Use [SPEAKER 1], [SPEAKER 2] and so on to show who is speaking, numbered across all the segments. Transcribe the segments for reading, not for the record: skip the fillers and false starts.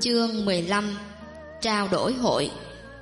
[SPEAKER 1] Chương 15. Trao đổi hội.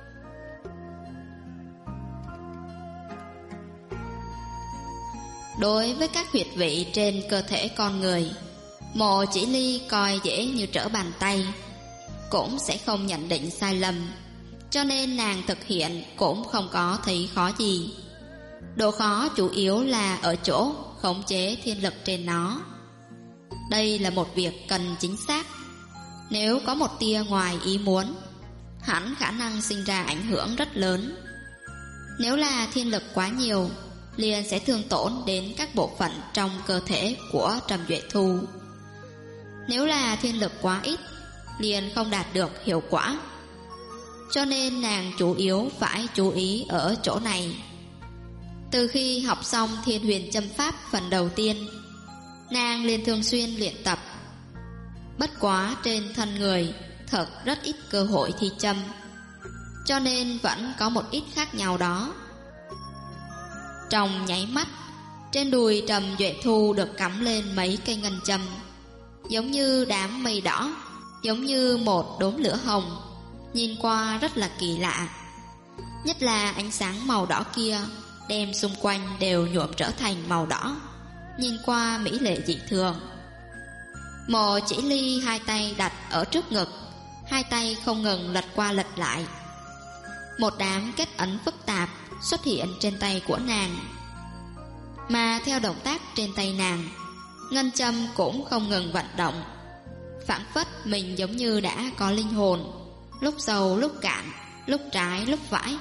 [SPEAKER 1] Đối với các huyệt vị trên cơ thể con người, Mộ Chỉ Ly coi dễ như trở bàn tay, cũng sẽ không nhận định sai lầm, cho nên nàng thực hiện cũng không có thấy khó gì. Độ khó chủ yếu là ở chỗ khống chế thiên lực trên nó. Đây là một việc cần chính xác. Nếu có một tia ngoài ý muốn, hẳn khả năng sinh ra ảnh hưởng rất lớn. Nếu là thiên lực quá nhiều, liền sẽ thương tổn đến các bộ phận trong cơ thể của Trầm Duệ Thu. Nếu là thiên lực quá ít, liền không đạt được hiệu quả. Cho nên nàng chủ yếu phải chú ý ở chỗ này. Từ khi học xong Thiên Huyền Châm Pháp phần đầu tiên, nàng liền thường xuyên luyện tập. Bất quá trên thân người thật rất ít cơ hội thi châm, cho nên vẫn có một ít khác nhau đó. Trong nháy mắt, trên đùi Trầm Duệ Thu được cắm lên mấy cây ngân châm, giống như đám mây đỏ, giống như một đốm lửa hồng, nhìn qua rất là kỳ lạ. Nhất là ánh sáng màu đỏ kia đem xung quanh đều nhuộm trở thành màu đỏ, nhìn qua mỹ lệ dị thường. Mộ Chỉ Ly hai tay đặt ở trước ngực, hai tay không ngừng lật qua lật lại. Một đám kết ấn phức tạp xuất hiện trên tay của nàng, mà theo động tác trên tay nàng, ngân châm cũng không ngừng vận động, phảng phất mình giống như đã có linh hồn, lúc sâu lúc cạn, lúc trái lúc phải.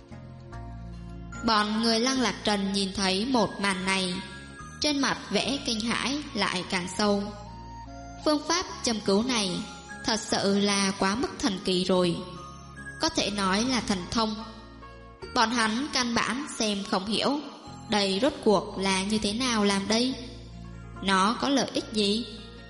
[SPEAKER 1] Bọn người Lăng Lạc Trần nhìn thấy một màn này, trên mặt vẻ kinh hãi lại càng sâu. Phương pháp châm cứu này thật sự là quá mức thần kỳ rồi, có thể nói là thần thông. Bọn hắn căn bản xem không hiểu đây rốt cuộc là như thế nào làm đây, nó có lợi ích gì.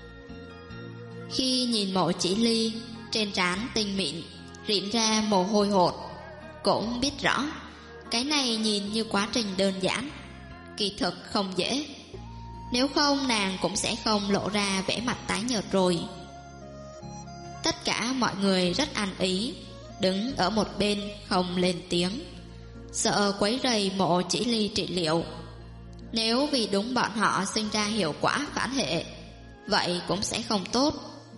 [SPEAKER 1] Khi nhìn Mộ Chỉ Ly trên trán tinh mịn rịn ra mồ hôi hột, cũng biết rõ cái này nhìn như quá trình đơn giản, kỳ thực không dễ. Nếu không nàng cũng sẽ không lộ ra vẻ mặt tái nhợt rồi. Tất cả mọi người rất an ý, đứng ở một bên không lên tiếng, sợ quấy rầy Mộ Chỉ Ly trị liệu. Nếu vì đúng bọn họ sinh ra hiệu quả phản hệ, vậy cũng sẽ không tốt.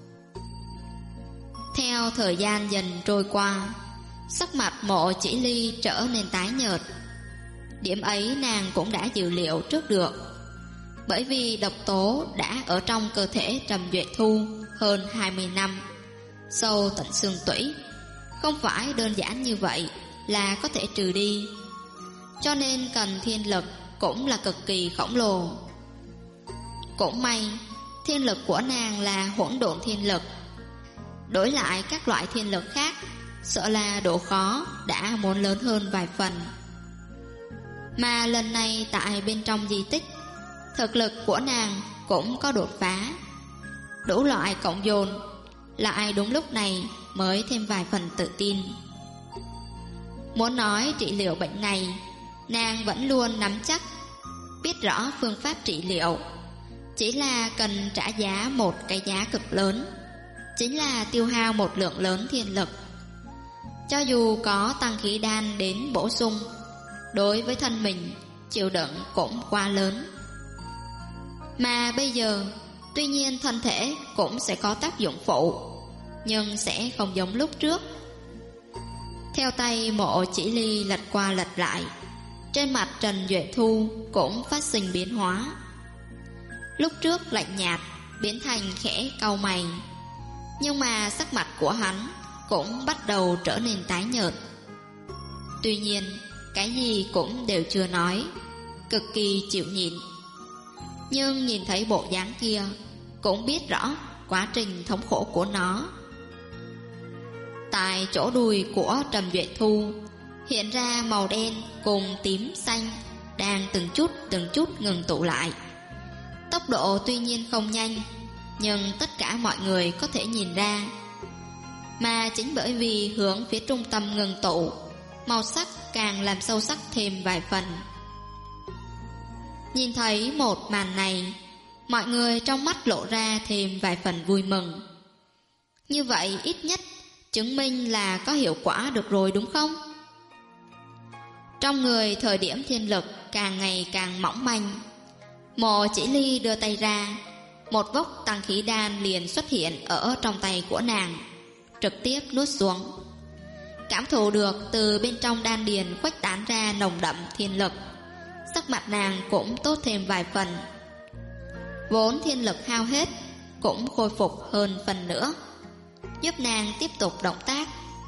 [SPEAKER 1] Theo thời gian dần trôi qua, sắc mặt Mộ Chỉ Ly trở nên tái nhợt. Điểm ấy nàng cũng đã dự liệu trước được, bởi vì độc tố đã ở trong cơ thể Trầm Duệ Thu hơn 20 năm, sâu tận xương tủy, không phải đơn giản như vậy là có thể trừ đi, cho nên cần thiên lực cũng là cực kỳ khổng lồ. Cũng may thiên lực của nàng là hỗn độn thiên lực, đối lại các loại thiên lực khác, sợ là độ khó đã muốn lớn hơn vài phần. Mà lần này tại bên trong di tích, thực lực của nàng cũng có đột phá, đủ loại cộng dồn, lại đúng lúc này mới thêm vài phần tự tin. Muốn nói trị liệu bệnh này, nàng vẫn luôn nắm chắc, biết rõ phương pháp trị liệu, chỉ là cần trả giá một cái giá cực lớn, chính là tiêu hao một lượng lớn thiên lực. Cho dù có tăng khí đan đến bổ sung, đối với thân mình chịu đựng cũng quá lớn. Mà bây giờ tuy nhiên thân thể cũng sẽ có tác dụng phụ, nhưng sẽ không giống lúc trước. Theo tay Mộ Chỉ Ly lật qua lật lại, trên mặt Trần Duệ Thu cũng phát sinh biến hóa. Lúc trước lạnh nhạt biến thành khẽ cau mày, nhưng mà sắc mặt của hắn cũng bắt đầu trở nên tái nhợt. Tuy nhiên cái gì cũng đều chưa nói, cực kỳ chịu nhịn. Nhưng nhìn thấy bộ dáng kia, cũng biết rõ quá trình thống khổ của nó. Tại chỗ đùi của Trầm Duệ Thu hiện ra màu đen cùng tím xanh đang từng chút ngừng tụ lại. Tốc độ tuy nhiên không nhanh, nhưng tất cả mọi người có thể nhìn ra. Mà chính bởi vì hướng phía trung tâm ngừng tụ, màu sắc càng làm sâu sắc thêm vài phần. Nhìn thấy một màn này, mọi người trong mắt lộ ra thêm vài phần vui mừng. Như vậy ít nhất chứng minh là có hiệu quả được rồi đúng không? Trong người thời điểm thiên lực càng ngày càng mỏng manh, Mộ Chỉ Ly đưa tay ra, một vốc tăng khí đan liền xuất hiện ở trong tay của nàng, trực tiếp nuốt xuống. Cảm thụ được từ bên trong đan điền khuếch tán ra nồng đậm thiên lực, sắc mặt nàng cũng tốt thêm vài phần. Vốn thiên lực hao hết cũng khôi phục hơn phần nữa, giúp nàng tiếp tục động tác.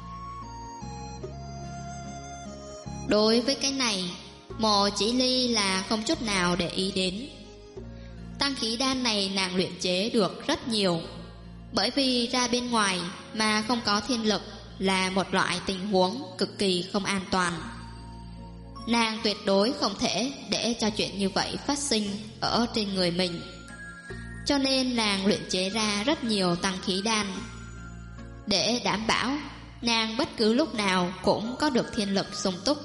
[SPEAKER 1] Đối với cái này, Mộ Chỉ Ly là không chút nào để ý đến. Tăng khí đan này nàng luyện chế được rất nhiều, bởi vì ra bên ngoài mà không có thiên lực là một loại tình huống cực kỳ không an toàn. Nàng tuyệt đối không thể để cho chuyện như vậy phát sinh ở trên người mình, cho nên nàng luyện chế ra rất nhiều tăng khí đan, để đảm bảo nàng bất cứ lúc nào cũng có được thiên lực sung túc.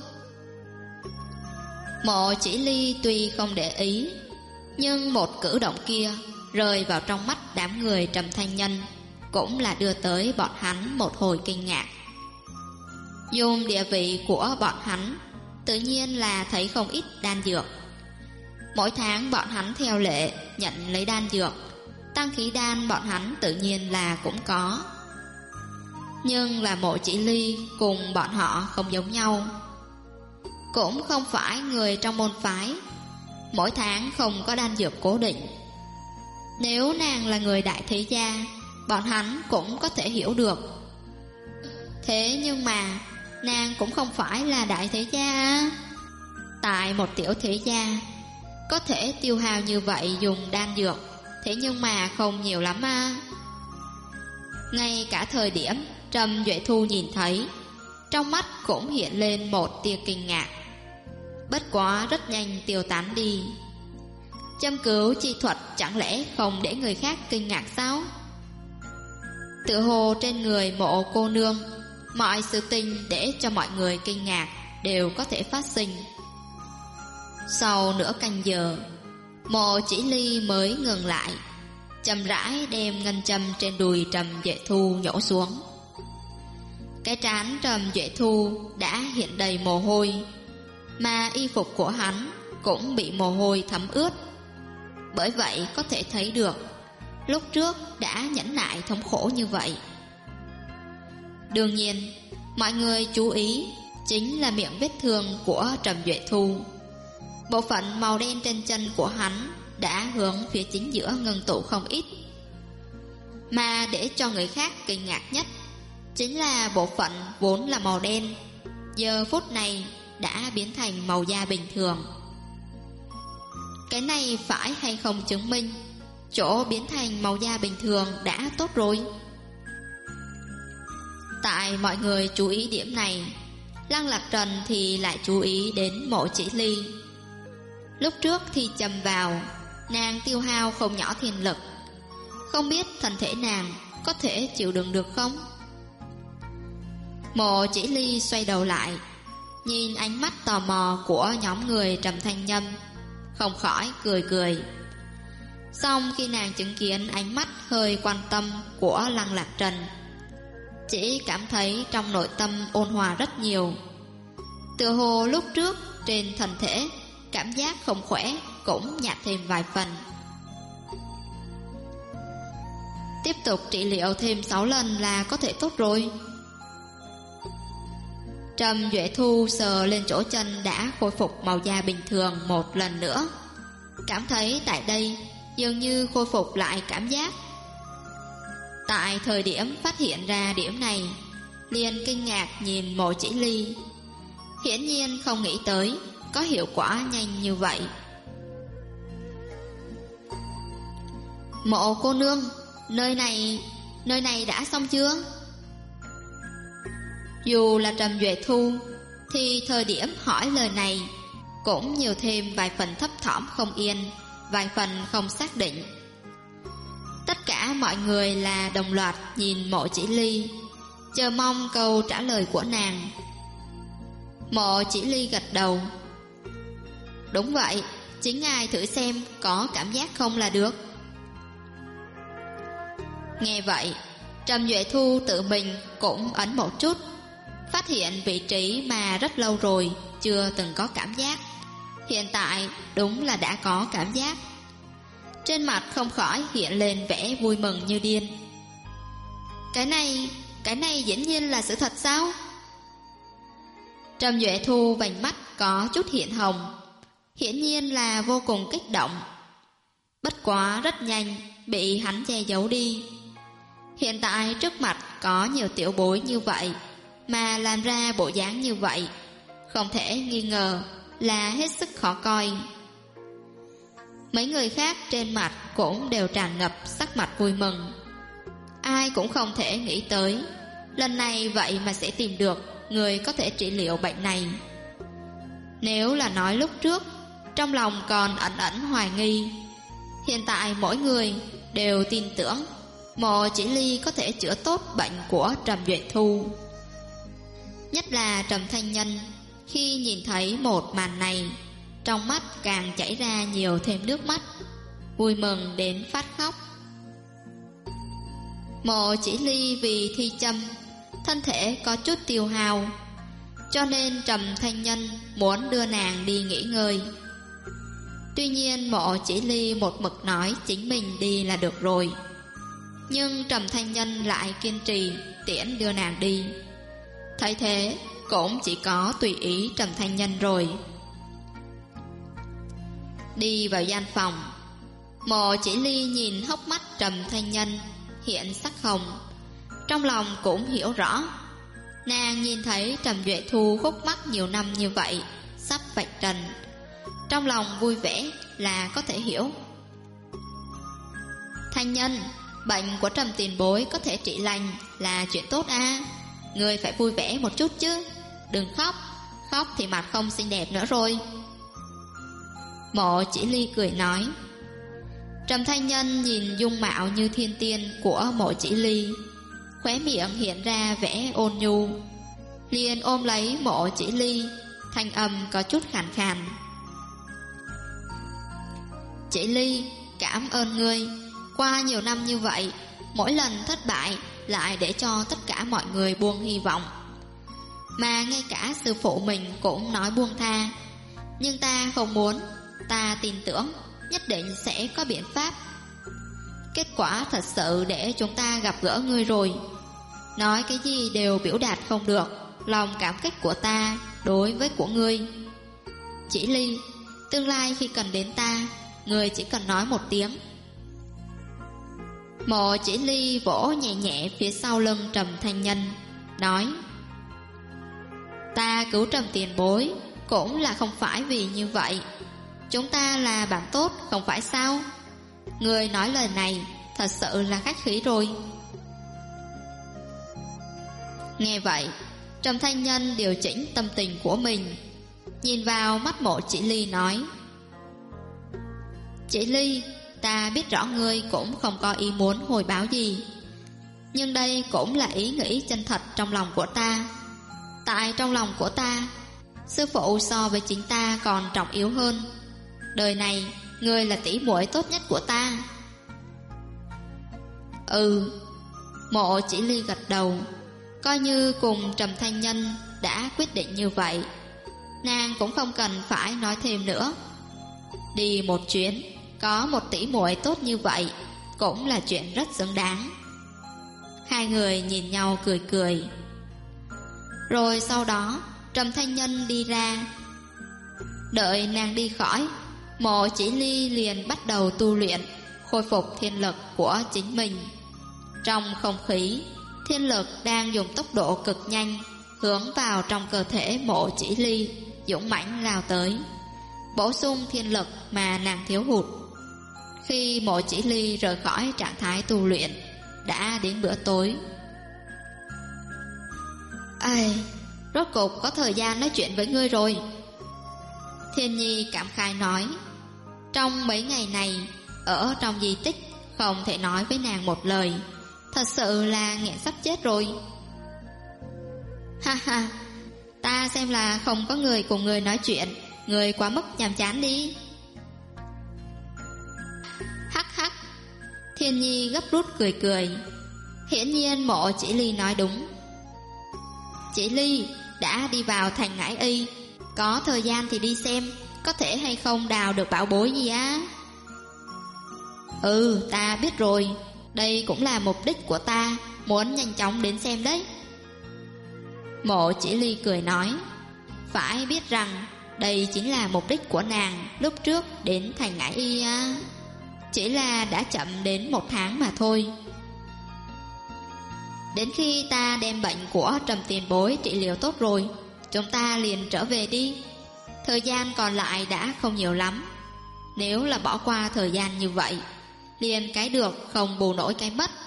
[SPEAKER 1] Mộ Chỉ Ly tuy không để ý, nhưng một cử động kia rơi vào trong mắt đám người Trầm Thanh Nhân cũng là đưa tới bọn hắn một hồi kinh ngạc. Dùng địa vị của bọn hắn, tự nhiên là thấy không ít đan dược. Mỗi tháng bọn hắn theo lệ nhận lấy đan dược, tăng khí đan bọn hắn tự nhiên là cũng có. Nhưng là Mộ Chỉ Ly cùng bọn họ không giống nhau, cũng không phải người trong môn phái, mỗi tháng không có đan dược cố định. Nếu nàng là người đại thế gia, bọn hắn cũng có thể hiểu được. Thế nhưng mà nàng cũng không phải là đại thế gia. Tại một tiểu thế gia có thể tiêu hao như vậy dùng đan dược, thế nhưng mà không nhiều lắm à. Ngay cả thời điểm Trầm Duệ Thu nhìn thấy, trong mắt cũng hiện lên một tia kinh ngạc, bất quá rất nhanh tiêu tán đi. Châm cứu chi thuật chẳng lẽ không để người khác kinh ngạc sao? Tự hồ trên người Mộ cô nương, mọi sự tình để cho mọi người kinh ngạc đều có thể phát sinh. Sau nửa canh giờ, Mộ Chỉ Ly mới ngừng lại, chậm rãi đem ngân châm trên đùi Trầm Duệ Thu nhổ xuống. Cái trán Trầm Duệ Thu đã hiện đầy mồ hôi, mà y phục của hắn cũng bị mồ hôi thấm ướt. Bởi vậy có thể thấy được lúc trước đã nhẫn nại thống khổ như vậy. Đương nhiên, mọi người chú ý chính là miệng vết thương của Trầm Duệ Thu. Bộ phận màu đen trên chân của hắn đã hướng phía chính giữa ngưng tụ không ít. Mà để cho người khác kinh ngạc nhất chính là bộ phận vốn là màu đen, giờ phút này đã biến thành màu da bình thường. Cái này phải hay không chứng minh chỗ biến thành màu da bình thường đã tốt rồi? Tại mọi người chú ý điểm này, Lăng Lạc Trần thì lại chú ý đến Mộ Chỉ Ly. Lúc trước thì chầm vào, nàng tiêu hao không nhỏ thiên lực, không biết thân thể nàng có thể chịu đựng được không? Mộ Chỉ Ly xoay đầu lại, nhìn ánh mắt tò mò của nhóm người Trầm Thanh Nhân, không khỏi cười cười. Xong khi nàng chứng kiến ánh mắt hơi quan tâm của Lăng Lạc Trần, chỉ cảm thấy trong nội tâm ôn hòa rất nhiều. Tựa hồ lúc trước trên thân thể cảm giác không khỏe cũng nhạt thêm vài phần. Tiếp tục trị liệu thêm 6 lần là có thể tốt rồi. Trầm Duệ Thu sờ lên chỗ chân đã khôi phục màu da bình thường một lần nữa, cảm thấy tại đây dường như khôi phục lại cảm giác. Tại thời điểm phát hiện ra điểm này, liền kinh ngạc nhìn Mộ Chỉ Ly, hiển nhiên không nghĩ tới có hiệu quả nhanh như vậy. Mộ cô nương, nơi này đã xong chưa? Dù là Trầm Duệ Thu thì thời điểm hỏi lời này cũng nhiều thêm vài phần thấp thỏm không yên, vài phần không xác định. Tất cả mọi người là đồng loạt nhìn Mộ Chỉ Ly, chờ mong câu trả lời của nàng. Mộ Chỉ Ly gật đầu. Đúng vậy, chính ngài thử xem có cảm giác không là được. Nghe vậy, Trầm Duệ Thu tự mình cũng ấn một chút, phát hiện vị trí mà rất lâu rồi chưa từng có cảm giác. Hiện tại đúng là đã có cảm giác. Trên mặt không khỏi hiện lên vẻ vui mừng như điên. Cái này dĩ nhiên là sự thật sao? Trầm Duệ Thu vành mắt có chút hiện hồng, hiển nhiên là vô cùng kích động. Bất quá rất nhanh bị hắn che giấu đi. Hiện tại trước mặt có nhiều tiểu bối như vậy mà làm ra bộ dáng như vậy, không thể nghi ngờ là hết sức khó coi. Mấy người khác trên mặt cũng đều tràn ngập sắc mặt vui mừng. Ai cũng không thể nghĩ tới lần này vậy mà sẽ tìm được người có thể trị liệu bệnh này. Nếu là nói lúc trước trong lòng còn ẩn ẩn hoài nghi, hiện tại mỗi người đều tin tưởng Mộ Chỉ Ly có thể chữa tốt bệnh của Trầm Duệ Thu. Nhất là Trầm Thanh Nhân, khi nhìn thấy một màn này, trong mắt càng chảy ra nhiều thêm nước mắt, vui mừng đến phát khóc. Mộ Chỉ Ly vì thi châm, thân thể có chút tiêu hao, cho nên Trầm Thanh Nhân muốn đưa nàng đi nghỉ ngơi. Tuy nhiên Mộ Chỉ Ly một mực nói chính mình đi là được rồi, nhưng Trầm Thanh Nhân lại kiên trì tiễn đưa nàng đi. Thấy thế cũng chỉ có tùy ý Trầm Thanh Nhân rồi. Đi vào gian phòng, Mộ Chỉ Ly nhìn hốc mắt Trầm Thanh Nhân hiện sắc hồng, trong lòng cũng hiểu rõ. Nàng nhìn thấy Trầm Duệ Thu khúc mắc nhiều năm như vậy sắp vạch trần, trong lòng vui vẻ là có thể hiểu. Thanh Nhân, bệnh của Trầm tiền bối có thể trị lành là chuyện tốt à. Người phải vui vẻ một chút chứ, đừng khóc, khóc thì mặt không xinh đẹp nữa rồi. Mộ Chỉ Ly cười nói. Trầm Thanh Nhân nhìn dung mạo như thiên tiên của Mộ Chỉ Ly, khóe miệng hiện ra vẻ ôn nhu, liền ôm lấy Mộ Chỉ Ly, thanh âm có chút khàn khàn. Chỉ Ly, cảm ơn ngươi. Qua nhiều năm như vậy, mỗi lần thất bại lại để cho tất cả mọi người buông hy vọng, mà ngay cả sư phụ mình cũng nói buông tha. Nhưng ta không muốn, ta tin tưởng nhất định sẽ có biện pháp. Kết quả thật sự để chúng ta gặp gỡ ngươi rồi. Nói cái gì đều biểu đạt không được lòng cảm kích của ta đối với của ngươi. Chỉ Ly, tương lai khi cần đến ta, ngươi chỉ cần nói một tiếng. Mộ Chỉ Ly vỗ nhẹ nhẹ phía sau lưng Trầm Thanh Nhân, nói. Ta cứu Trầm tiền bối cũng là không phải vì như vậy. Chúng ta là bạn tốt không phải sao? Người nói lời này thật sự là khách khí rồi. Nghe vậy, Trầm Thanh Nhân điều chỉnh tâm tình của mình, nhìn vào mắt Mộ Chỉ Ly nói. Chỉ Ly, ta biết rõ ngươi cũng không có ý muốn hồi báo gì, nhưng đây cũng là ý nghĩ chân thật trong lòng của ta. Tại trong lòng của ta, sư phụ so với chính ta còn trọng yếu hơn. Đời này, ngươi là tỷ muội tốt nhất của ta. Ừ. Mộ Chỉ Ly gật đầu, coi như cùng Trầm Thanh Nhân đã quyết định như vậy, nàng cũng không cần phải nói thêm nữa. Đi một chuyến, có một tỷ muội tốt như vậy cũng là chuyện rất xứng đáng. Hai người nhìn nhau cười cười. Rồi sau đó Trầm Thanh Nhân đi ra. Đợi nàng đi khỏi, Mộ Chỉ Ly liền bắt đầu tu luyện, khôi phục thiên lực của chính mình. Trong không khí, thiên lực đang dùng tốc độ cực nhanh hướng vào trong cơ thể Mộ Chỉ Ly, dũng mãnh lao tới, bổ sung thiên lực mà nàng thiếu hụt. Khi Mộ Chỉ Ly rời khỏi trạng thái tu luyện, đã đến bữa tối. Ai, rốt cục có thời gian nói chuyện với ngươi rồi. Thiên Nhi cảm khai nói. Trong mấy ngày này, ở trong di tích không thể nói với nàng một lời, thật sự là nghẹn sắp chết rồi. Ha ha, ta xem là không có người cùng người nói chuyện, người quá mức nhàm chán đi. Hắc hắc. Thiên Nhi gấp rút cười cười. Hiển nhiên Mộ Chỉ Ly nói đúng. Chỉ Ly đã đi vào thành Ngải Y, có thời gian thì đi xem có thể hay không đào được bảo bối gì á. Ừ, ta biết rồi, đây cũng là mục đích của ta, muốn nhanh chóng đến xem đấy. Mộ Chỉ Ly cười nói, phải biết rằng đây chính là mục đích của nàng lúc trước đến thành Ngải Y á. Chỉ là đã chậm đến 1 tháng mà thôi. Đến khi ta đem bệnh của Trầm tiền bối trị liệu tốt rồi, chúng ta liền trở về đi. Thời gian còn lại đã không nhiều lắm. Nếu là bỏ qua thời gian như vậy, liền cái được không bù nổi cái mất.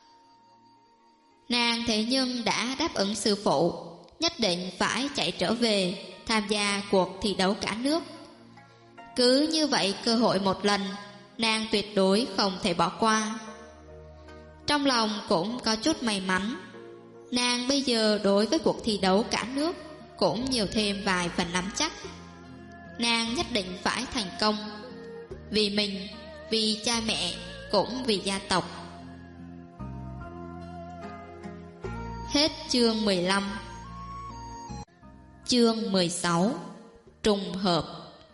[SPEAKER 1] Nàng thế nhưng đã đáp ứng sư phụ, nhất định phải chạy trở về tham gia cuộc thi đấu cả nước. Cứ như vậy cơ hội một lần, nàng tuyệt đối không thể bỏ qua. Trong lòng cũng có chút may mắn, nàng bây giờ đối với cuộc thi đấu cả nước cũng nhiều thêm vài phần nắm chắc. Nàng nhất định phải thành công, vì mình, vì cha mẹ, cũng vì gia tộc. Hết chương 15. Chương 16. Trùng hợp.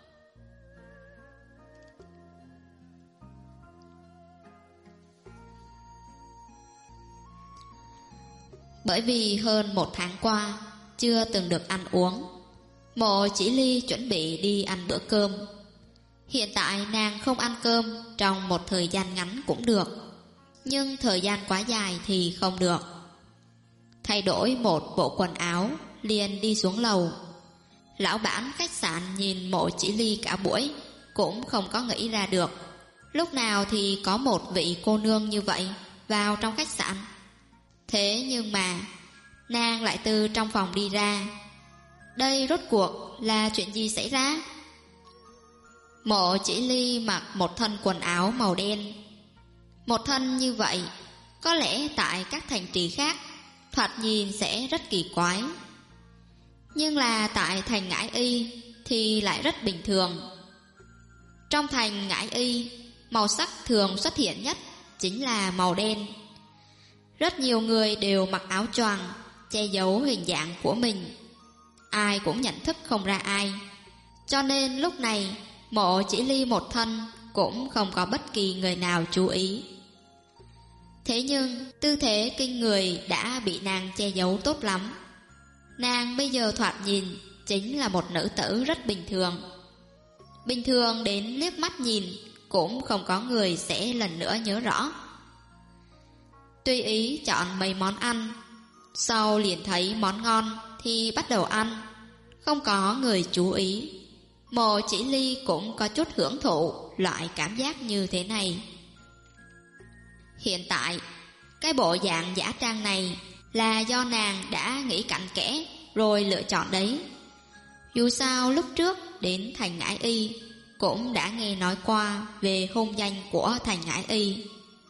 [SPEAKER 1] Bởi vì hơn 1 tháng qua chưa từng được ăn uống, Mộ Chỉ Ly chuẩn bị đi ăn bữa cơm. Hiện tại nàng không ăn cơm trong một thời gian ngắn cũng được, nhưng thời gian quá dài thì không được. Thay đổi một bộ quần áo, liền đi xuống lầu. Lão bản khách sạn nhìn Mộ Chỉ Ly cả buổi, cũng không có nghĩ ra được lúc nào thì có một vị cô nương như vậy vào trong khách sạn. Thế nhưng mà nàng lại từ trong phòng đi ra. Đây rốt cuộc là chuyện gì xảy ra? Mộ Chỉ Ly mặc một thân quần áo màu đen. Một thân như vậy có lẽ tại các thành trì khác thoạt nhìn sẽ rất kỳ quái, nhưng là tại thành Ngải Y thì lại rất bình thường. Trong thành Ngải Y, màu sắc thường xuất hiện nhất chính là màu đen. Rất nhiều người đều mặc áo choàng che giấu hình dạng của mình, ai cũng nhận thức không ra ai. Cho nên lúc này Mộ Chỉ Ly một thân cũng không có bất kỳ người nào chú ý. Thế nhưng tư thế kinh người đã bị nàng che giấu tốt lắm. Nàng bây giờ thoạt nhìn chính là một nữ tử rất bình thường. Bình thường đến liếc mắt nhìn cũng không có người sẽ lần nữa nhớ rõ. Tùy ý chọn mấy món ăn, sau liền thấy món ngon thì bắt đầu ăn, không có người chú ý. Mộ Chỉ Ly cũng có chút hưởng thụ loại cảm giác như thế này. Hiện tại cái bộ dạng giả trang này là do nàng đã nghĩ cặn kẽ rồi lựa chọn đấy. Dù sao lúc trước đến thành Ngải Y cũng đã nghe nói qua về hôn danh của thành Ngải Y.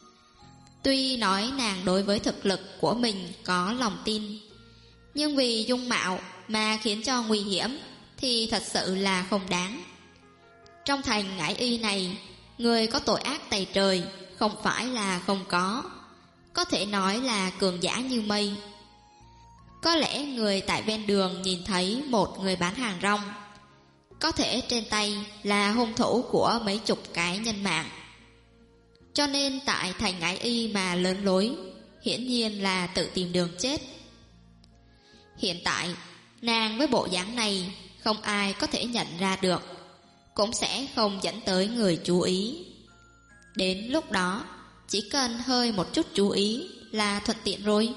[SPEAKER 1] Tuy nói nàng đối với thực lực của mình có lòng tin, nhưng vì dung mạo mà khiến cho nguy hiểm thì thật sự là không đáng. Trong thành Ngải Y này, người có tội ác tày trời không phải là không có thể nói là cường giả như mây. Có lẽ người tại ven đường nhìn thấy một người bán hàng rong, có thể trên tay là hung thủ của mấy chục cái nhân mạng. Cho nên tại thành Ngải Y mà lớn lối, hiển nhiên là tự tìm đường chết. Hiện tại nàng với bộ dáng này không ai có thể nhận ra được, cũng sẽ không dẫn tới người chú ý. Đến lúc đó chỉ cần hơi một chút chú ý là thuận tiện rồi.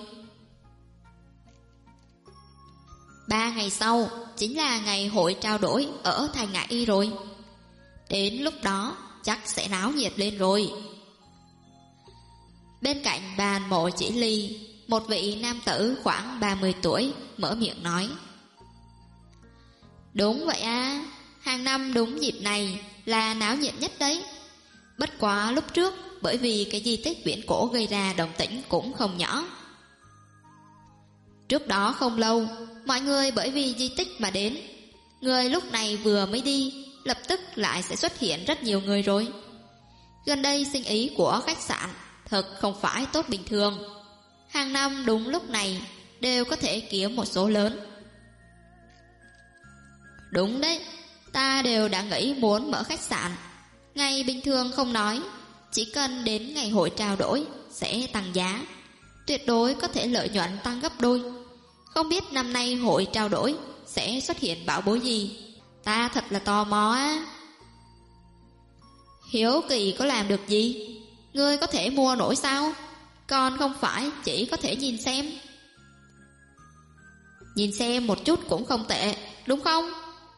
[SPEAKER 1] 3 ngày sau chính là ngày hội trao đổi ở thành Ngải Y rồi. Đến lúc đó chắc sẽ náo nhiệt lên rồi. Bên cạnh bàn Mộ Chỉ Ly, một vị nam tử khoảng 30 tuổi mở miệng nói: Đúng vậy à, hàng năm đúng dịp này là náo nhiệt nhất đấy. Bất quá lúc trước bởi vì cái di tích viễn cổ gây ra động tĩnh cũng không nhỏ. Trước đó không lâu, mọi người bởi vì di tích mà đến. Người lúc này vừa mới đi, lập tức lại sẽ xuất hiện rất nhiều người rồi. Gần đây sinh ý của khách sạn thật không phải tốt bình thường. hàng năm đúng lúc này đều có thể kiếm một số lớn. Đúng đấy, ta đều đã nghĩ muốn mở khách sạn. Ngày bình thường không nói, chỉ cần đến ngày hội trao đổi sẽ tăng giá, tuyệt đối có thể lợi nhuận tăng gấp đôi. Không biết năm nay hội trao đổi sẽ xuất hiện bảo bối gì, ta thật là tò mò á. Hiếu kỳ có làm được gì? Ngươi có thể mua nổi sao? Còn không phải chỉ có thể nhìn xem. Nhìn xem một chút cũng không tệ, đúng không?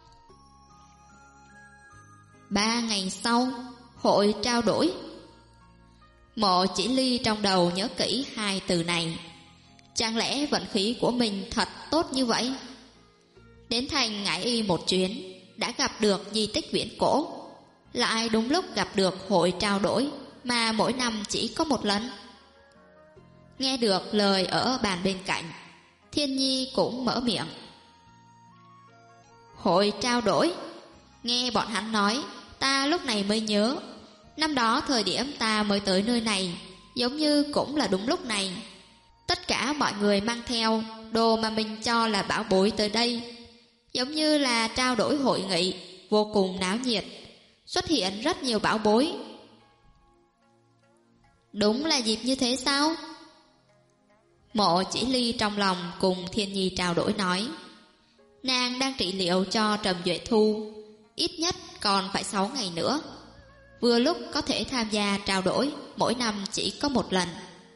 [SPEAKER 1] 3 ngày sau, hội trao đổi. Mộ Chỉ Ly trong đầu nhớ kỹ hai từ này. Chẳng lẽ vận khí của mình thật tốt như vậy? Đến thành Ngải Y một chuyến, đã gặp được di tích viễn cổ, lại đúng lúc gặp được hội trao đổi mà mỗi năm chỉ có một lần. Nghe được lời ở bàn bên cạnh, Thiên Nhi cũng mở miệng. Hội trao đổi? Nghe bọn hắn nói, ta lúc này mới nhớ, năm đó thời điểm ta mới tới nơi này, giống như cũng là đúng lúc này. Tất cả mọi người mang theo đồ mà mình cho là bảo bối tới đây, giống như là trao đổi hội nghị, vô cùng náo nhiệt, xuất hiện rất nhiều bảo bối. Đúng là dịp như thế sao? Mộ Chỉ Ly trong lòng cùng Thiên Nhi trao đổi nói. Nàng đang trị liệu cho Trầm Duệ Thu, ít nhất còn phải 6 ngày nữa, vừa lúc có thể tham gia trao đổi, mỗi năm chỉ có một lần.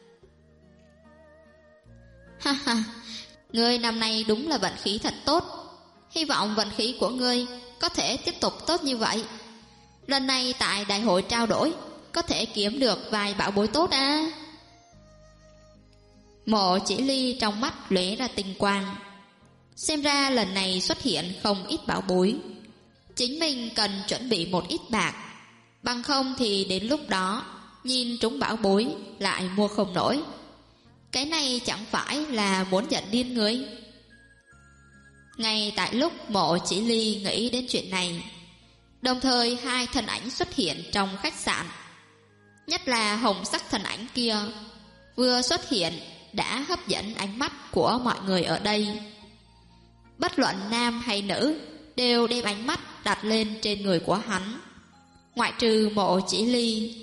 [SPEAKER 1] Ha ha, ngươi năm nay đúng là vận khí thật tốt. Hy vọng vận khí của ngươi có thể tiếp tục tốt như vậy. Lần này tại đại hội trao đổi có thể kiếm được vài bảo bối tốt à. Mộ Chỉ Ly trong mắt lóe ra tinh quang. Xem ra lần này xuất hiện không ít bảo bối, chính mình cần chuẩn bị một ít bạc, bằng không thì đến lúc đó nhìn trúng bảo bối lại mua không nổi. Cái này chẳng phải là muốn giận điên người. Ngay tại lúc Mộ Chỉ Ly nghĩ đến chuyện này, đồng thời hai thân ảnh xuất hiện trong khách sạn. Nhất là hồng sắc thân ảnh kia vừa xuất hiện đã hấp dẫn ánh mắt của mọi người ở đây. Bất luận nam hay nữ đều đem ánh mắt đặt lên trên người của hắn, ngoại trừ Mộ Chỉ Ly.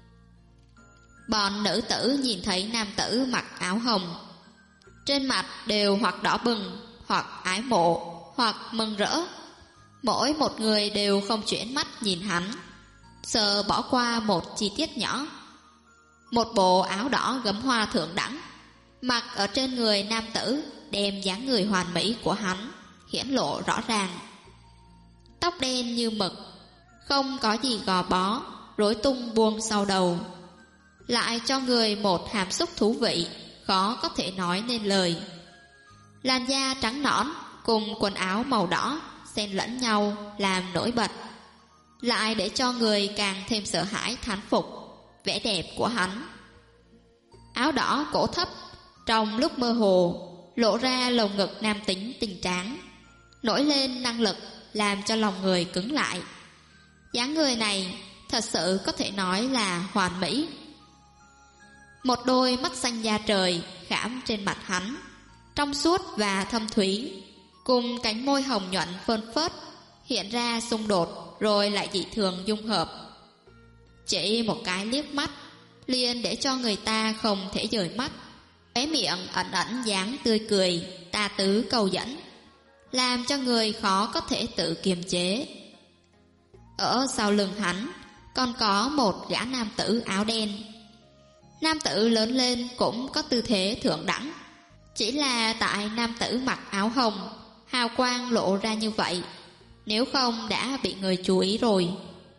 [SPEAKER 1] Bọn nữ tử nhìn thấy nam tử mặc áo hồng, trên mặt đều hoặc đỏ bừng, hoặc ái mộ, hoặc mừng rỡ. Mỗi một người đều không chuyển mắt nhìn hắn, sợ bỏ qua một chi tiết nhỏ. Một bộ áo đỏ gấm hoa thượng đẳng mặc ở trên người nam tử, đem dáng người hoàn mỹ của hắn hiển lộ rõ ràng. Tóc đen như mực, không có gì gò bó, rối tung buông sau đầu, lại cho người một hàm xúc thú vị, khó có thể nói nên lời. Làn da trắng nõn cùng quần áo màu đỏ xen lẫn nhau làm nổi bật, lại để cho người càng thêm sợ hãi thán phục vẻ đẹp của hắn. Áo đỏ cổ thấp, trong lúc mơ hồ lộ ra lồng ngực nam tính tinh tráng, nổi lên năng lực làm cho lòng người cứng lại. Dáng người này thật sự có thể nói là hoàn mỹ. Một đôi mắt xanh da trời khảm trên mặt hắn, trong suốt và thâm thúy, cùng cánh môi hồng nhuận phơn phớt hiện ra xung đột rồi lại dị thường dung hợp. Chỉ một cái liếc mắt liền để cho người ta không thể rời mắt. Cái miệng ẩn ẩn dáng tươi cười ta tứ cầu dẫn, làm cho người khó có thể tự kiềm chế. Ở sau lưng hắn còn có một gã nam tử áo đen. Nam tử lớn lên cũng có tư thế thượng đẳng, chỉ là tại nam tử mặc áo hồng hào quang lộ ra như vậy, nếu không đã bị người chú ý rồi.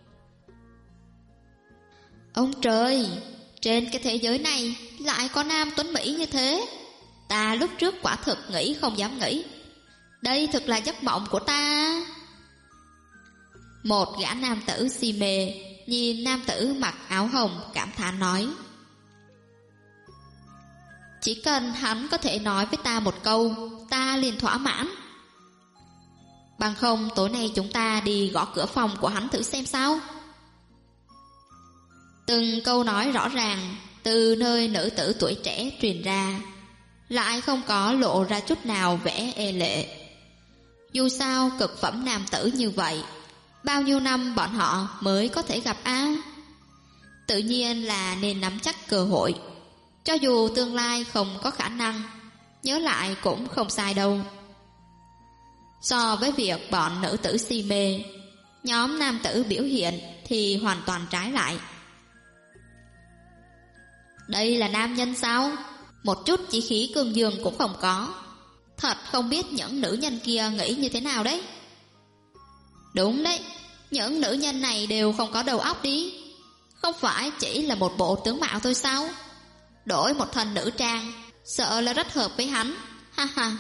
[SPEAKER 1] Ông trời, trên cái thế giới này lại có nam tuấn Mỹ như thế. Ta lúc trước quả thực nghĩ không dám nghĩ. Đây thực là giấc mộng của ta. Một gã nam tử si mê nhìn nam tử mặc áo hồng cảm thán nói. Chỉ cần hắn có thể nói với ta một câu, ta liền thỏa mãn. Bằng không tối nay chúng ta đi gõ cửa phòng của hắn thử xem sao. Từng câu nói rõ ràng từ nơi nữ tử tuổi trẻ truyền ra, lại không có lộ ra chút nào vẻ e lệ. Dù sao cực phẩm nam tử như vậy, bao nhiêu năm bọn họ mới có thể gặp a? Tự nhiên là nên nắm chắc cơ hội. Cho dù tương lai không có khả năng, nhớ lại cũng không sai đâu. So với việc bọn nữ tử si mê, nhóm nam tử biểu hiện thì hoàn toàn trái lại. Đây là nam nhân sao? Một chút chí khí cương dương cũng không có. Thật không biết những nữ nhân kia nghĩ như thế nào đấy. Đúng đấy, những nữ nhân này đều không có đầu óc đi. Không phải chỉ là một bộ tướng mạo thôi sao? Đổi một thân nữ trang, sợ là rất hợp với hắn. Ha ha.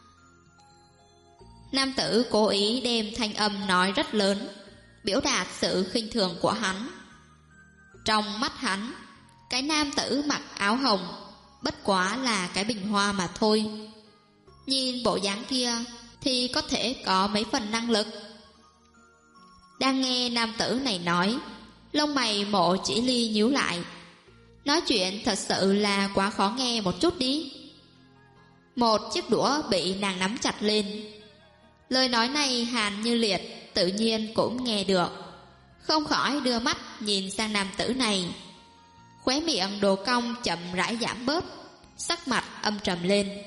[SPEAKER 1] Nam tử cố ý đem thanh âm nói rất lớn, biểu đạt sự khinh thường của hắn. Trong mắt hắn, cái nam tử mặc áo hồng bất quá là cái bình hoa mà thôi. Nhìn bộ dáng kia thì có thể có mấy phần năng lực. Đang nghe nam tử này nói, lông mày Mộ Chỉ Ly nhíu lại. Nói chuyện thật sự là quá khó nghe một chút đi. Một chiếc đũa bị nàng nắm chặt lên. Lời nói này Hàn Như Liệt tự nhiên cũng nghe được, không khỏi đưa mắt nhìn sang nam tử này. Khóe miệng đồ cong chậm rãi giảm bớt, sắc mặt âm trầm lên.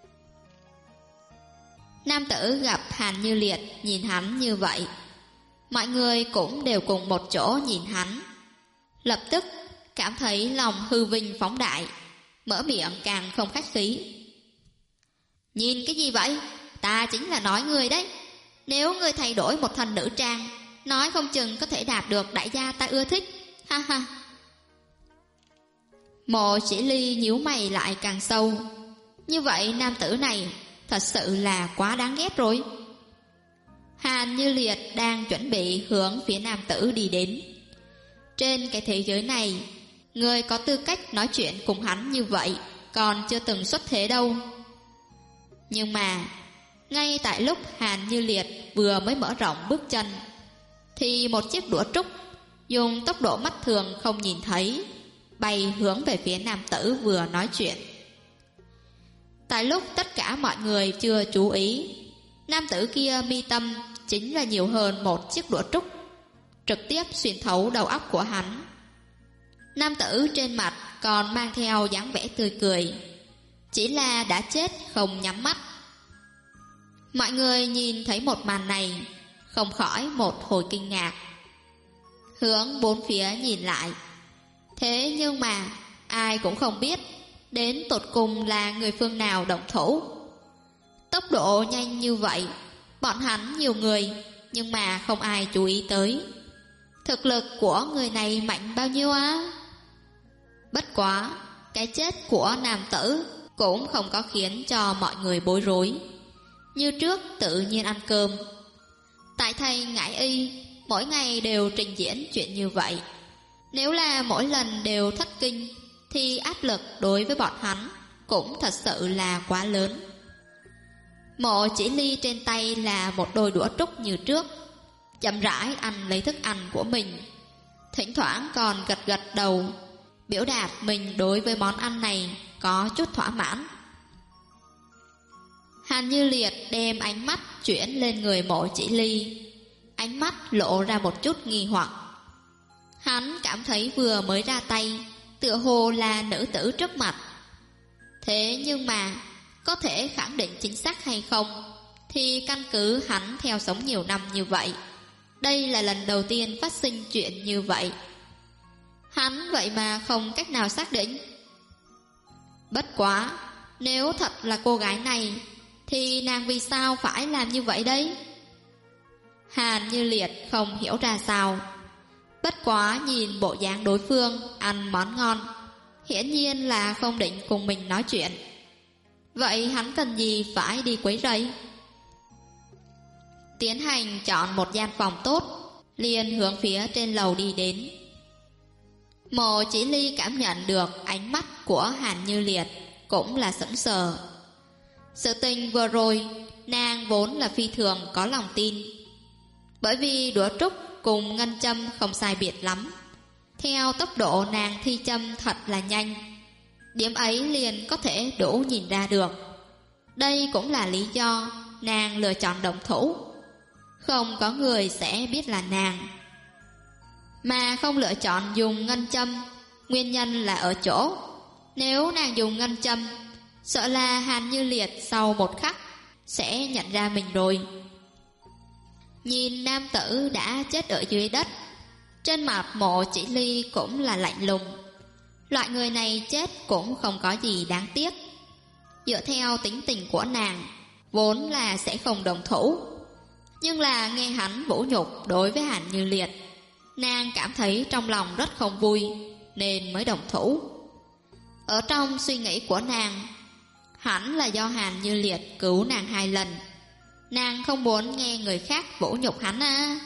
[SPEAKER 1] Nam tử gặp Hàn Như Liệt nhìn hắn như vậy, mọi người cũng đều cùng một chỗ nhìn hắn, lập tức cảm thấy lòng hư vinh phóng đại, mở miệng càng không khách khí. Nhìn cái gì vậy? Ta chính là nói ngươi đấy. Nếu ngươi thay đổi một thân nữ trang, nói không chừng có thể đạt được đại gia ta ưa thích. Ha ha. Mộ Chỉ Ly nhíu mày lại càng sâu. Như vậy nam tử này thật sự là quá đáng ghét rồi. Hàn Như Liệt đang chuẩn bị hướng phía nam tử đi đến. Trên cái thế giới này, người có tư cách nói chuyện cùng hắn như vậy còn chưa từng xuất thế đâu. Nhưng mà ngay tại lúc Hàn Như Liệt vừa mới mở rộng bước chân, thì một chiếc đũa trúc dùng tốc độ mắt thường không nhìn thấy bay hướng về phía nam tử vừa nói chuyện. Tại lúc tất cả mọi người chưa chú ý, nam tử kia mi tâm chính là nhiều hơn một chiếc đũa trúc, trực tiếp xuyên thấu đầu óc của hắn. Nam tử trên mặt còn mang theo dáng vẻ tươi cười, chỉ là đã chết không nhắm mắt. Mọi người nhìn thấy một màn này, không khỏi một hồi kinh ngạc, hướng bốn phía nhìn lại. Thế nhưng mà ai cũng không biết đến tột cùng là người phương nào động thủ. Tốc độ nhanh như vậy, bọn hắn nhiều người nhưng mà không ai chú ý tới. Thực lực của người này mạnh bao nhiêu á? Bất quá, cái chết của nam tử cũng không có khiến cho mọi người bối rối. Như trước tự nhiên ăn cơm. Tại thầy Ngải Y mỗi ngày đều trình diễn chuyện như vậy. Nếu là mỗi lần đều thất kinh thì áp lực đối với bọn hắn cũng thật sự là quá lớn. Mộ Chỉ Ly trên tay là một đôi đũa trúc như trước, chậm rãi ăn lấy thức ăn của mình, thỉnh thoảng còn gật gật đầu, biểu đạt mình đối với món ăn này có chút thỏa mãn. Hàn Như Liệt đem ánh mắt chuyển lên người Mộ Chỉ Ly, ánh mắt lộ ra một chút nghi hoặc. Hắn cảm thấy vừa mới ra tay tựa hồ là nữ tử trước mặt. Thế nhưng mà có thể khẳng định chính xác hay không thì căn cứ hắn theo sống nhiều năm như vậy, đây là lần đầu tiên phát sinh chuyện như vậy. Hắn vậy mà không cách nào xác định. Bất quá, nếu thật là cô gái này thì nàng vì sao phải làm như vậy đấy? Hàn Như Liệt không hiểu ra sao. Bất quá nhìn bộ dáng đối phương ăn món ngon, hiển nhiên là không định cùng mình nói chuyện. Vậy hắn cần gì phải đi quấy rầy? Tiến hành chọn một gian phòng tốt, liền hướng phía trên lầu đi đến. Mộ Chỉ Ly cảm nhận được ánh mắt của Hàn Như Liệt, cũng là sững sờ. Sự tình vừa rồi nàng vốn là phi thường có lòng tin, bởi vì đũa trúc cùng ngân châm không sai biệt lắm, Theo tốc độ nàng thi châm thật là nhanh, điểm ấy liền có thể đủ nhìn ra được. Đây cũng là lý do nàng lựa chọn động thủ. Không có người sẽ biết là nàng. Mà không lựa chọn dùng ngân châm, nguyên nhân là ở chỗ nếu nàng dùng ngân châm, sợ là Hàn Như Liệt sau một khắc sẽ nhận ra mình rồi. Nhìn nam tử đã chết ở dưới đất, trên mặt Mộ Chỉ Ly cũng là lạnh lùng. Loại người này chết cũng không có gì đáng tiếc. Dựa theo tính tình của nàng, vốn là sẽ không đồng thủ, nhưng là nghe hắn vũ nhục đối với Hàn Như Liệt, nàng cảm thấy trong lòng rất không vui, nên mới đồng thủ. Ở trong suy nghĩ của nàng, hẳn là do Hàn Như Liệt cứu nàng 2 lần. Nàng không muốn nghe người khác vũ nhục hắn à.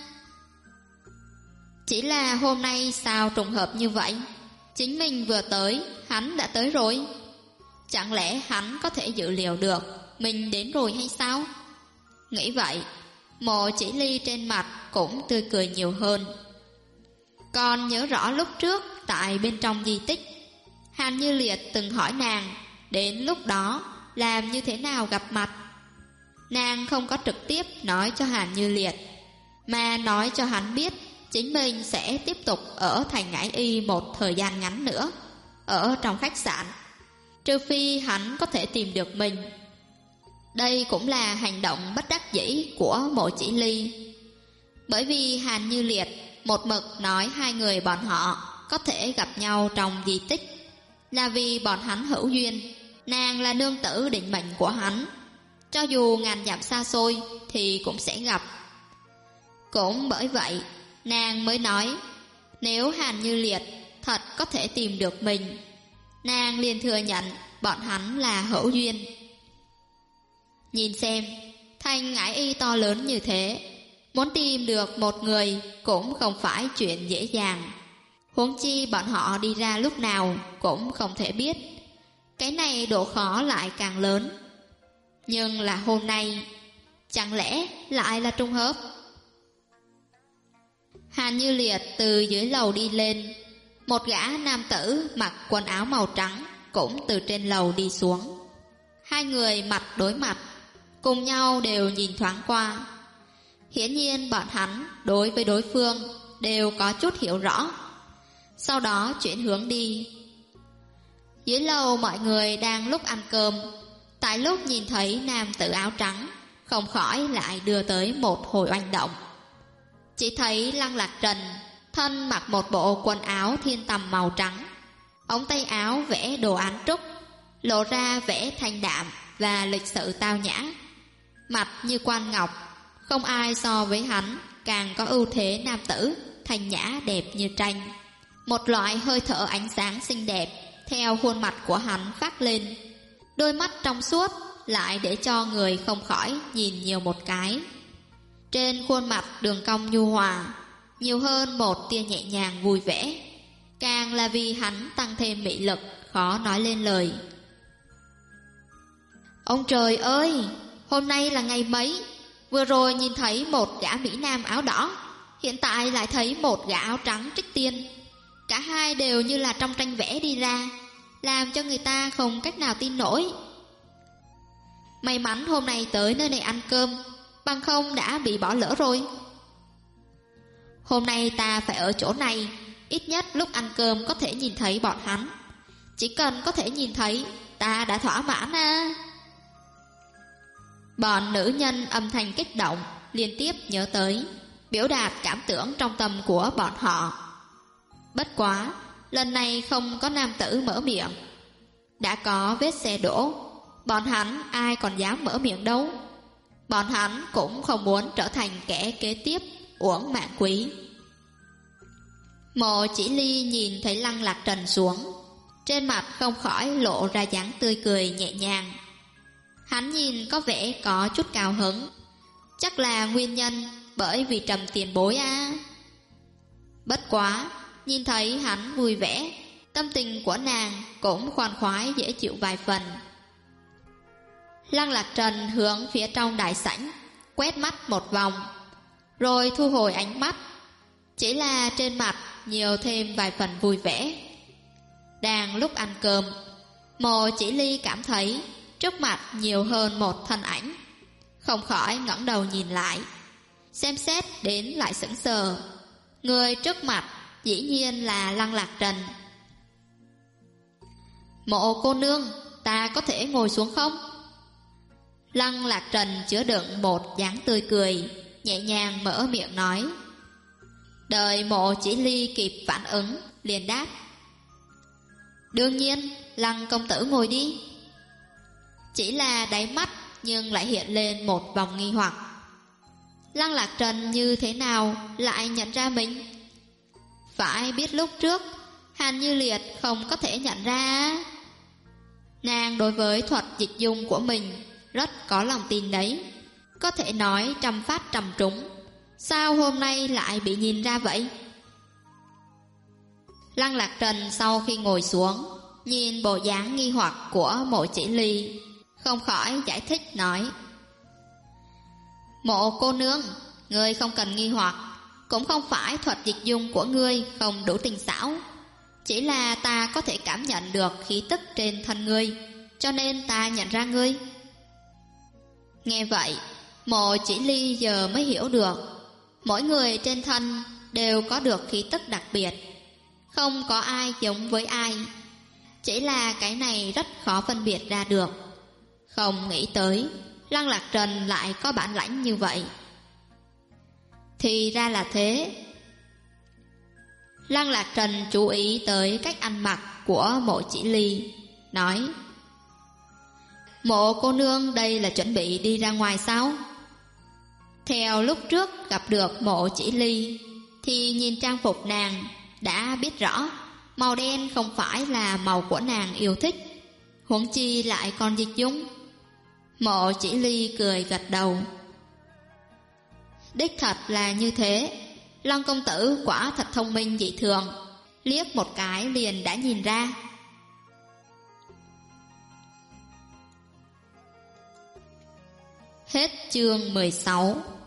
[SPEAKER 1] Chỉ là hôm nay sao trùng hợp như vậy? Chính mình vừa tới, hắn đã tới rồi. Chẳng lẽ hắn có thể dự liệu được mình đến rồi hay sao? Nghĩ vậy, Mộ Chỉ Ly trên mặt cũng tươi cười nhiều hơn. Còn nhớ rõ lúc trước tại bên trong di tích, Hàn Như Liệt từng hỏi nàng đến lúc đó làm như thế nào gặp mặt. Nàng không có trực tiếp nói cho Hàn Như Liệt, mà nói cho hắn biết chính mình sẽ tiếp tục ở thành Ngải Y một thời gian ngắn nữa, ở trong khách sạn, trừ phi hắn có thể tìm được mình. Đây cũng là hành động bất đắc dĩ của Mộ Chỉ Ly. Bởi vì Hàn Như Liệt một mực nói 2 người bọn họ có thể gặp nhau trong di tích là vì bọn hắn hữu duyên. Nàng là nương tử định mệnh của hắn, cho dù ngàn dặm xa xôi thì cũng sẽ gặp. Cũng bởi vậy nàng mới nói nếu Hàn Như Liệt thật có thể tìm được mình, nàng liền thừa nhận bọn hắn là hữu duyên. Nhìn xem, thành Ngải Y to lớn như thế, muốn tìm được một người cũng không phải chuyện dễ dàng. Huống chi bọn họ đi ra lúc nào cũng không thể biết. Cái này độ khó lại càng lớn. Nhưng là hôm nay, chẳng lẽ lại là trùng hợp? Hàn Như Liệt từ dưới lầu đi lên, một gã nam tử mặc quần áo màu trắng cũng từ trên lầu đi xuống. 2 người mặt đối mặt, cùng nhau đều nhìn thoáng qua. Hiển nhiên bọn hắn đối với đối phương đều có chút hiểu rõ. Sau đó chuyển hướng đi. Dưới lầu mọi người đang lúc ăn cơm, tại lúc nhìn thấy nam tử áo trắng, không khỏi lại đưa tới một hồi oanh động. Chỉ thấy Lăng Lạc Trần thân mặc một bộ quần áo thiên tầm màu trắng, ống tay áo vẽ đồ án trúc, lộ ra vẻ thanh đạm và lịch sự tao nhã. Mặt như quan ngọc, không ai so với hắn càng có ưu thế nam tử, thanh nhã đẹp như tranh. Một loại hơi thở ánh sáng xinh đẹp theo khuôn mặt của hắn phát lên. Đôi mắt trong suốt lại để cho người không khỏi nhìn nhiều một cái. Trên khuôn mặt đường cong nhu hòa, nhiều hơn một tia nhẹ nhàng vui vẻ, càng là vì hắn tăng thêm mị lực khó nói lên lời. Ông trời ơi, hôm nay là ngày mấy? Vừa rồi nhìn thấy một gã Mỹ Nam áo đỏ, hiện tại lại thấy một gã áo trắng trích tiên. Cả hai đều như là trong tranh vẽ đi ra, làm cho người ta không cách nào tin nổi. May mắn hôm nay tới nơi này ăn cơm, bằng không đã bị bỏ lỡ rồi. Hôm nay ta phải ở chỗ này, ít nhất lúc ăn cơm có thể nhìn thấy bọn hắn. Chỉ cần có thể nhìn thấy, ta đã thỏa mãn à. Bọn nữ nhân âm thanh kích động, liên tiếp nhớ tới, biểu đạt cảm tưởng trong tâm của bọn họ. Bất quá, lần này không có nam tử mở miệng. Đã có vết xe đổ, bọn hắn ai còn dám mở miệng đâu. Bọn hắn cũng không muốn trở thành kẻ kế tiếp uổng mạng quý. Mộ Chỉ Ly nhìn thấy Lăng Lạc Trần xuống, trên mặt không khỏi lộ ra dáng tươi cười nhẹ nhàng. Hắn nhìn có vẻ có chút cao hứng, chắc là nguyên nhân bởi vì Trầm tiền bối à. Bất quá, nhìn thấy hắn vui vẻ, tâm tình của nàng cũng khoan khoái dễ chịu vài phần. Lăng Lạc Trần hướng phía trong đại sảnh quét mắt một vòng, rồi thu hồi ánh mắt. chỉ là trên mặt nhiều thêm vài phần vui vẻ. Đang lúc ăn cơm, Mộ Chỉ Ly cảm thấy trước mặt nhiều hơn một thân ảnh, không khỏi ngẩng đầu nhìn lại, xem xét đến lại sững sờ. Người trước mặt dĩ nhiên là Lăng Lạc Trần. Mộ cô nương, ta có thể ngồi xuống không? Lăng Lạc Trần chứa đựng một dáng tươi cười, nhẹ nhàng mở miệng nói. Đợi Mộ Chỉ Ly kịp phản ứng, liền đáp. Đương nhiên, Lăng công tử ngồi đi. Chỉ là đáy mắt nhưng lại hiện lên một vòng nghi hoặc. Lăng Lạc Trần như thế nào lại nhận ra mình? Phải biết lúc trước Hàn Như Liệt không có thể nhận ra. Nàng đối với thuật dịch dung của mình rất có lòng tin đấy, có thể nói trăm phát trăm trúng. Sao hôm nay lại bị nhìn ra vậy? Lăng Lạc Trần sau khi ngồi xuống, nhìn bộ dáng nghi hoặc của Mộ Chỉ Ly, không khỏi giải thích nói. Mộ cô nương, ngươi không cần nghi hoặc, cũng không phải thuật dịch dung của ngươi không đủ tinh xảo, chỉ là ta có thể cảm nhận được khí tức trên thân ngươi, cho nên ta nhận ra ngươi. Nghe vậy, Mộ Chỉ Ly giờ mới hiểu được, mỗi người trên thân đều có được khí tức đặc biệt, không có ai giống với ai, chỉ là cái này rất khó phân biệt ra được. Không nghĩ tới Lăng Lạc Trần lại có bản lãnh như vậy. Thì ra là thế. Lăng Lạc Trần chú ý tới cách ăn mặc của Mộ Chỉ Ly, nói. Mộ cô nương đây là chuẩn bị đi ra ngoài sao? Theo lúc trước gặp được Mộ Chỉ Ly thì nhìn trang phục nàng đã biết rõ màu đen không phải là màu của nàng yêu thích, huống chi lại còn dịch dung. Mộ Chỉ Ly cười gật đầu. Đích thật là như thế, Lăng công tử quả thật thông minh dị thường, liếc một cái liền đã nhìn ra. Hết chương 16.